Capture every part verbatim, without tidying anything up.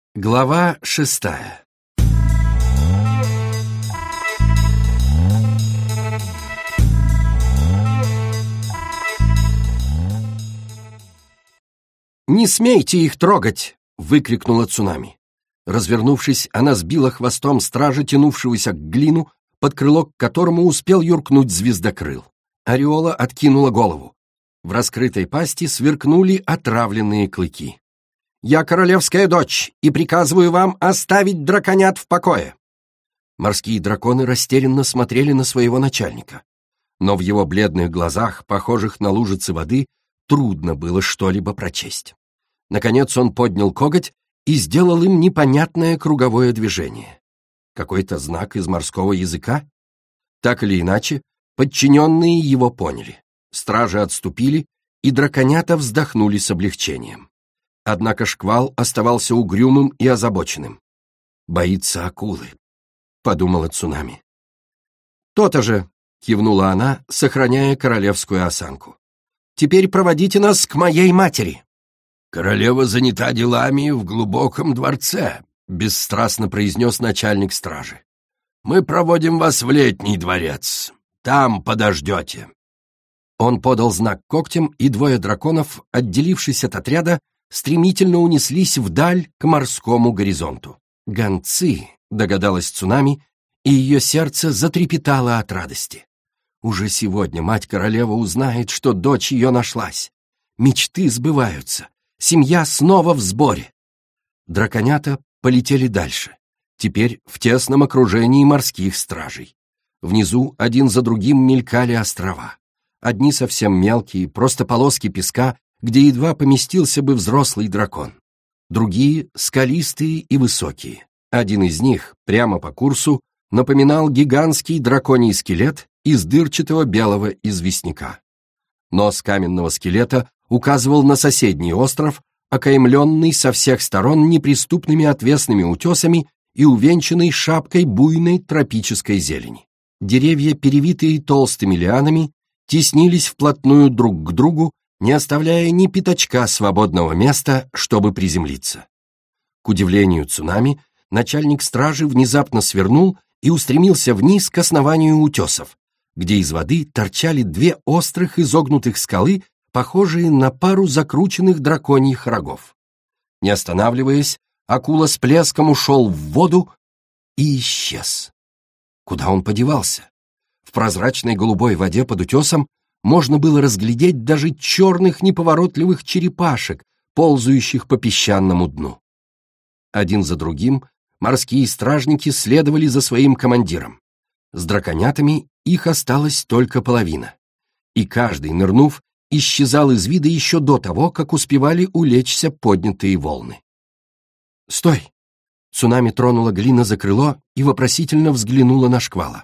Глава шестая. «Не смейте их трогать!» — выкрикнула Цунами. Развернувшись, она сбила хвостом стража, тянувшегося к Глину, под крыло к которому успел юркнуть звездокрыл. Ореола откинула голову. В раскрытой пасти сверкнули отравленные клыки. «Я королевская дочь и приказываю вам оставить драконят в покое!» Морские драконы растерянно смотрели на своего начальника. Но в его бледных глазах, похожих на лужицы воды, трудно было что-либо прочесть. Наконец он поднял коготь и сделал им непонятное круговое движение. Какой-то знак из морского языка? Так или иначе, подчиненные его поняли. Стражи отступили, и драконята вздохнули с облегчением. Однако шквал оставался угрюмым и озабоченным. «Боится акулы», — подумала Цунами. «То-то же», — кивнула она, сохраняя королевскую осанку. «Теперь проводите нас к моей матери». «Королева занята делами в глубоком дворце», — бесстрастно произнес начальник стражи. «Мы проводим вас в летний дворец. Там подождете». Он подал знак когтем, и двое драконов, отделившись от отряда, стремительно унеслись вдаль к морскому горизонту. «Гонцы», — догадалась Цунами, и ее сердце затрепетало от радости. Уже сегодня мать-королева узнает, что дочь ее нашлась. Мечты сбываются, семья снова в сборе. Драконята полетели дальше, теперь в тесном окружении морских стражей. Внизу один за другим мелькали острова. Одни совсем мелкие, просто полоски песка, где едва поместился бы взрослый дракон. Другие — скалистые и высокие. Один из них, прямо по курсу, напоминал гигантский драконий скелет из дырчатого белого известняка. Нос каменного скелета указывал на соседний остров, окаймленный со всех сторон неприступными отвесными утесами и увенчанный шапкой буйной тропической зелени. Деревья, перевитые толстыми лианами, теснились вплотную друг к другу, не оставляя ни пятачка свободного места, чтобы приземлиться. К удивлению Цунами, начальник стражи внезапно свернул и устремился вниз к основанию утесов, где из воды торчали две острых изогнутых скалы, похожие на пару закрученных драконьих рогов. Не останавливаясь, акула с плеском ушел в воду и исчез. Куда он подевался? В прозрачной голубой воде под утесом можно было разглядеть даже черных неповоротливых черепашек, ползающих по песчаному дну. Один за другим морские стражники следовали за своим командиром. С драконятами их осталась только половина. И каждый, нырнув, исчезал из вида еще до того, как успевали улечься поднятые волны. «Стой!» Цунами тронула Глина за крыло и вопросительно взглянула на шквала.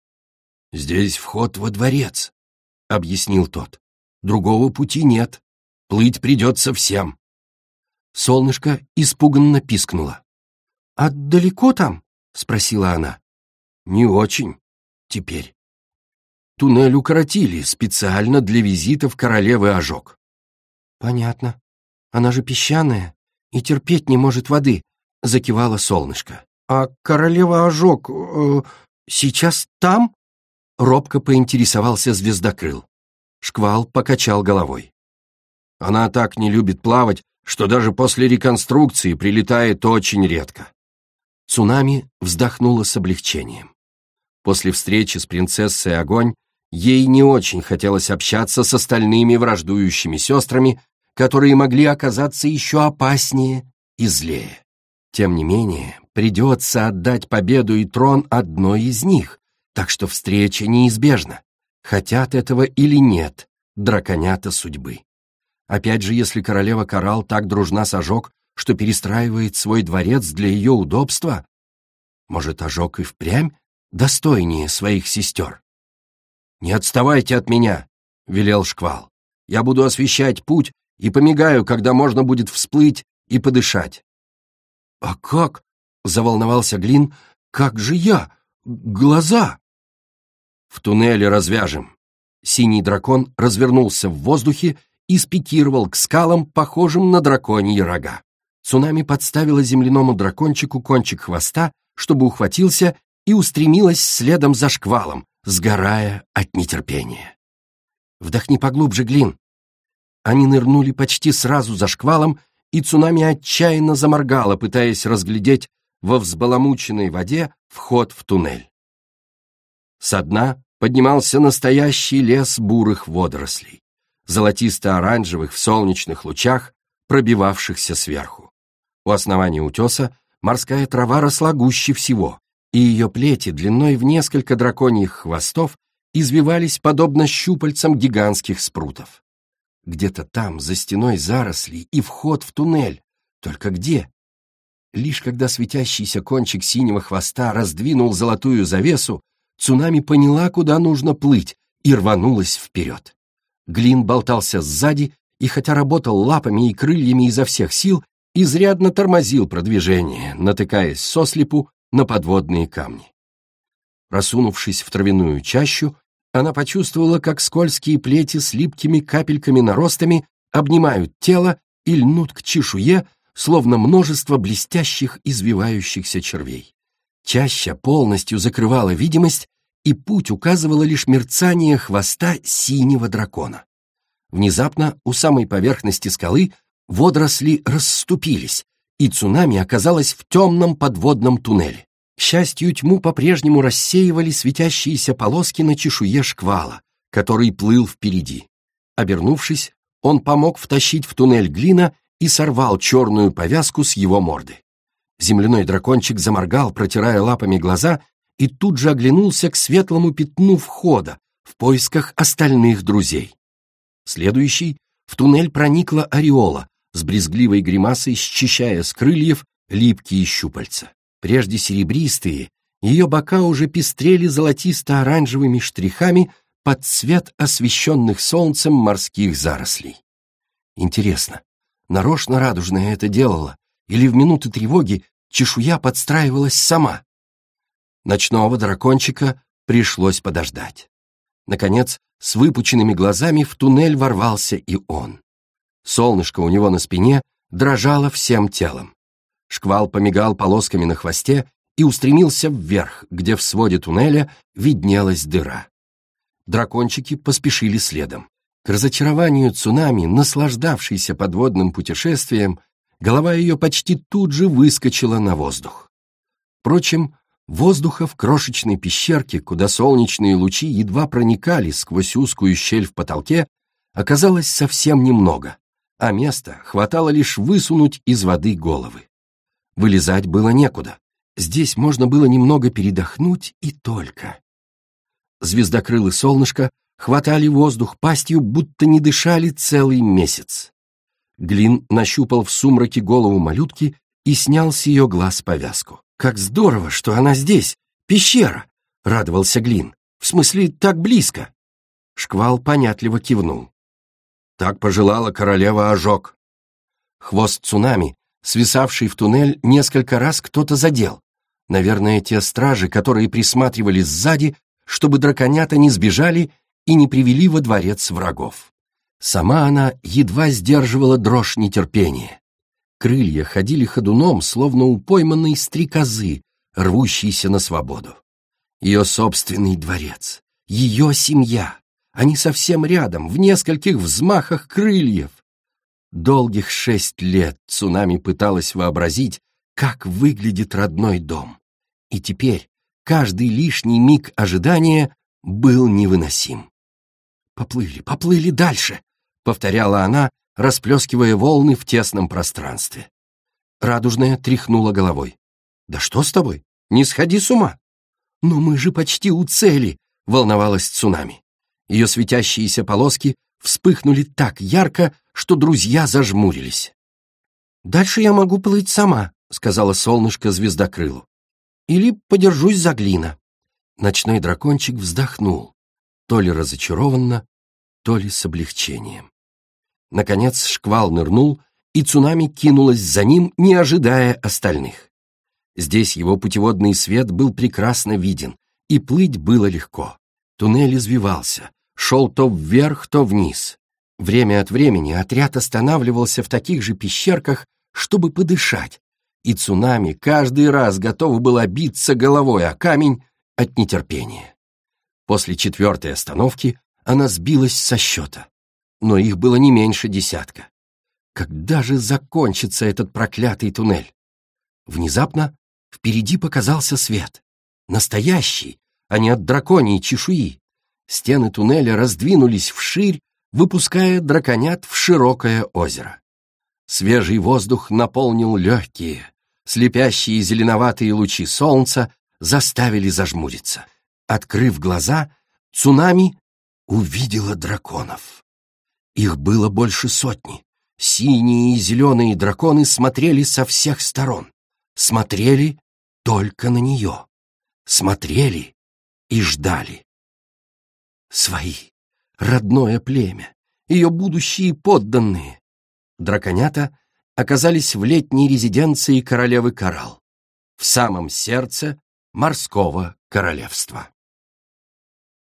«Здесь вход во дворец», — объяснил тот. «Другого пути нет. Плыть придется всем». Солнышко испуганно пискнуло. «А далеко там?» — спросила она. «Не очень. Теперь. Туннель укоротили специально для визитов королевы Ожог». «Понятно. Она же песчаная и терпеть не может воды», — закивало солнышко. «А королева Ожог э, сейчас там?» — робко поинтересовался звездокрыл. Шквал покачал головой. «Она так не любит плавать, что даже после реконструкции прилетает очень редко». Цунами вздохнула с облегчением. После встречи с принцессой Огонь ей не очень хотелось общаться с остальными враждующими сестрами, которые могли оказаться еще опаснее и злее. Тем не менее, придется отдать победу и трон одной из них, так что встреча неизбежна, хотят этого или нет драконята судьбы. Опять же, если королева Коралл так дружна с Ожог, что перестраивает свой дворец для ее удобства, может, Ожог и впрямь достойнее своих сестер? «Не отставайте от меня», — велел Шквал. «Я буду освещать путь и помигаю, когда можно будет всплыть и подышать». «А как?» — заволновался Глин. «Как же я? Глаза!» «В туннеле развяжем». Синий дракон развернулся в воздухе и спикировал к скалам, похожим на драконьи рога. Цунами подставила земляному дракончику кончик хвоста, чтобы ухватился, и устремилась следом за шквалом, сгорая от нетерпения. «Вдохни поглубже, Глин!» Они нырнули почти сразу за шквалом, и цунами отчаянно заморгала, пытаясь разглядеть во взбаламученной воде вход в туннель. Со дна поднимался настоящий лес бурых водорослей, золотисто-оранжевых в солнечных лучах, пробивавшихся сверху. У основания утеса морская трава росла гуще всего, и ее плети длиной в несколько драконьих хвостов извивались подобно щупальцам гигантских спрутов. Где-то там, за стеной зарослей, и вход в туннель. Только где? Лишь когда светящийся кончик синего хвоста раздвинул золотую завесу, цунами поняла, куда нужно плыть, и рванулась вперед. Глин болтался сзади, и хотя работал лапами и крыльями изо всех сил, изрядно тормозил продвижение, натыкаясь сослепу на подводные камни. Просунувшись в травяную чащу, она почувствовала, как скользкие плети с липкими капельками-наростами обнимают тело и льнут к чешуе, словно множество блестящих извивающихся червей. Чаща полностью закрывала видимость, и путь указывало лишь мерцание хвоста синего дракона. Внезапно у самой поверхности скалы водоросли расступились, и цунами оказалась в темном подводном туннеле. К счастью, тьму по-прежнему рассеивали светящиеся полоски на чешуе шквала, который плыл впереди. Обернувшись, он помог втащить в туннель Глина и сорвал черную повязку с его морды. Земляной дракончик заморгал, протирая лапами глаза, и тут же оглянулся к светлому пятну входа в поисках остальных друзей. Следующий в туннель проникла ореола, с брезгливой гримасой счищая с крыльев липкие щупальца. Прежде серебристые, ее бока уже пестрели золотисто-оранжевыми штрихами под цвет освещенных солнцем морских зарослей. Интересно, нарочно радужная это делала, или в минуты тревоги чешуя подстраивалась сама? Ночного дракончика пришлось подождать. Наконец, с выпученными глазами в туннель ворвался и он. Солнышко у него на спине дрожало всем телом. Шквал помигал полосками на хвосте и устремился вверх, где в своде туннеля виднелась дыра. Дракончики поспешили следом. К разочарованию цунами, наслаждавшейся подводным путешествием, голова ее почти тут же выскочила на воздух. Впрочем, воздуха в крошечной пещерке, куда солнечные лучи едва проникали сквозь узкую щель в потолке, оказалось совсем немного, а места хватало лишь высунуть из воды головы. Вылезать было некуда. Здесь можно было немного передохнуть и только. Звездокрыл и солнышко хватали воздух пастью, будто не дышали целый месяц. Глин нащупал в сумраке голову малютки и снял с ее глаз повязку. «Как здорово, что она здесь! Пещера!» — радовался Глин. «В смысле, так близко!» Шквал понятливо кивнул. «Так пожелала королева Ожог». Хвост цунами, свисавший в туннель, несколько раз кто-то задел. Наверное, те стражи, которые присматривали сзади, чтобы драконята не сбежали и не привели во дворец врагов. Сама она едва сдерживала дрожь нетерпения. Крылья ходили ходуном, словно у пойманной стрекозы, рвущейся на свободу. Ее собственный дворец, ее семья, они совсем рядом, в нескольких взмахах крыльев. Долгих шесть лет цунами пыталась вообразить, как выглядит родной дом. И теперь каждый лишний миг ожидания был невыносим. «Поплыли, поплыли дальше», — повторяла она, расплескивая волны в тесном пространстве. Радужная тряхнула головой. «Да что с тобой? Не сходи с ума!» «Но мы же почти у цели!» — волновалась цунами. Ее светящиеся полоски вспыхнули так ярко, что друзья зажмурились. «Дальше я могу плыть сама», — сказала солнышко звездокрылу. «Или подержусь за Глина». Ночной дракончик вздохнул, то ли разочарованно, то ли с облегчением. Наконец шквал нырнул, и цунами кинулась за ним, не ожидая остальных. Здесь его путеводный свет был прекрасно виден, и плыть было легко. Туннель извивался, шел то вверх, то вниз. Время от времени отряд останавливался в таких же пещерках, чтобы подышать, и цунами каждый раз готова была биться головой о камень от нетерпения. После четвертой остановки она сбилась со счета, но их было не меньше десятка. Когда же закончится этот проклятый туннель? Внезапно впереди показался свет. Настоящий, а не от драконьей чешуи. Стены туннеля раздвинулись вширь, выпуская драконят в широкое озеро. Свежий воздух наполнил легкие, слепящие зеленоватые лучи солнца заставили зажмуриться. Открыв глаза, цунами увидела драконов. Их было больше сотни. Синие и зеленые драконы смотрели со всех сторон. Смотрели только на нее. Смотрели и ждали. Свои, родное племя, ее будущие подданные. Драконята оказались в летней резиденции королевы Коралл, в самом сердце морского королевства.